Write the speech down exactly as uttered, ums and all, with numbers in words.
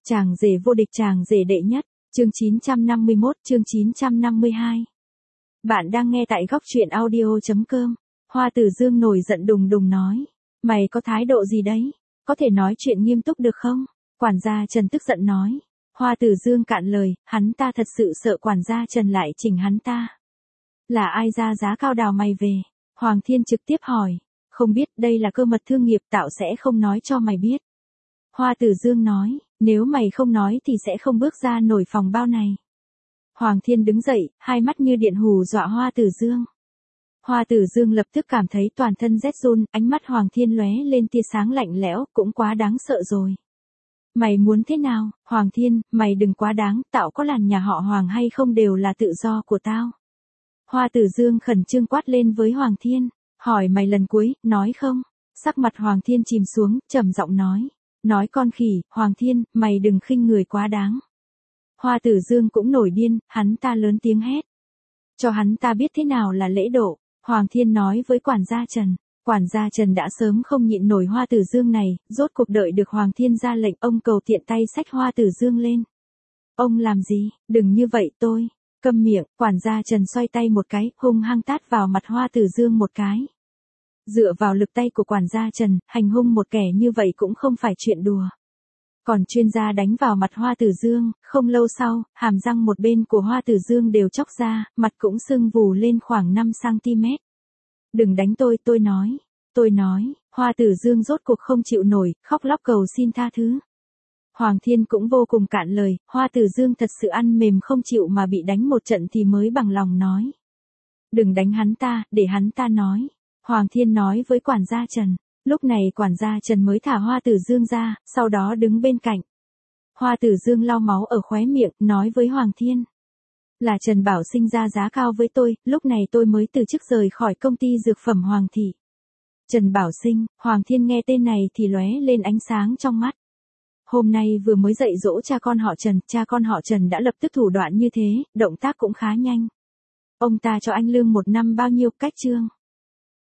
Chàng rể vô địch, chàng rể đệ nhất, chương chín trăm năm mươi mốt, chương chín trăm năm mươi hai. Bạn đang nghe tại góc truyện audio.com. Hoa Tử Dương nổi giận đùng đùng nói. Mày có thái độ gì đấy? Có thể nói chuyện nghiêm túc được không? Quản gia Trần tức giận nói. Hoa Tử Dương cạn lời, hắn ta thật sự sợ quản gia Trần lại chỉnh hắn ta. Là ai ra giá cao đào mày về? Hoàng Thiên trực tiếp hỏi. Không biết, đây là cơ mật thương nghiệp, tạo sẽ không nói cho mày biết. Hoa Tử Dương nói, nếu mày không nói thì sẽ không bước ra nổi phòng bao này. Hoàng Thiên đứng dậy, hai mắt như điện hù dọa Hoa Tử Dương. Hoa Tử Dương lập tức cảm thấy toàn thân rét run, ánh mắt Hoàng Thiên lóe lên tia sáng lạnh lẽo, cũng quá đáng sợ rồi. Mày muốn thế nào, Hoàng Thiên, mày đừng quá đáng, tạo có làn nhà họ Hoàng hay không đều là tự do của tao. Hoa Tử Dương khẩn trương quát lên với Hoàng Thiên, hỏi mày lần cuối, nói không? Sắc mặt Hoàng Thiên chìm xuống, trầm giọng nói. Nói con khỉ, Hoàng Thiên, mày đừng khinh người quá đáng. Hoa Tử Dương cũng nổi điên, hắn ta lớn tiếng hét. Cho hắn ta biết thế nào là lễ độ, Hoàng Thiên nói với quản gia Trần. Quản gia Trần đã sớm không nhịn nổi Hoa Tử Dương này, rốt cuộc đợi được Hoàng Thiên ra lệnh, ông cầu tiện tay xách Hoa Tử Dương lên. Ông làm gì, đừng như vậy tôi. Câm miệng, quản gia Trần xoay tay một cái, hung hăng tát vào mặt Hoa Tử Dương một cái. Dựa vào lực tay của quản gia Trần, hành hung một kẻ như vậy cũng không phải chuyện đùa. Còn chuyên gia đánh vào mặt Hoa Tử Dương, không lâu sau, hàm răng một bên của Hoa Tử Dương đều chóc ra, mặt cũng sưng vù lên khoảng năm xăng ti mét. Đừng đánh tôi, tôi nói, tôi nói, Hoa Tử Dương rốt cuộc không chịu nổi, khóc lóc cầu xin tha thứ. Hoàng Thiên cũng vô cùng cạn lời, Hoa Tử Dương thật sự ăn mềm không chịu mà bị đánh một trận thì mới bằng lòng nói. Đừng đánh hắn ta, để hắn ta nói. Hoàng Thiên nói với quản gia Trần. Lúc này quản gia Trần mới thả Hoa Tử Dương ra, sau đó đứng bên cạnh. Hoa Tử Dương lau máu ở khóe miệng, nói với Hoàng Thiên. Là Trần Bảo Sinh ra giá cao với tôi, lúc này tôi mới từ chức rời khỏi công ty dược phẩm Hoàng Thị. Trần Bảo Sinh, Hoàng Thiên nghe tên này thì lóe lên ánh sáng trong mắt. Hôm nay vừa mới dạy dỗ cha con họ Trần, cha con họ Trần đã lập tức thủ đoạn như thế, động tác cũng khá nhanh. Ông ta cho anh lương một năm bao nhiêu, cách chương?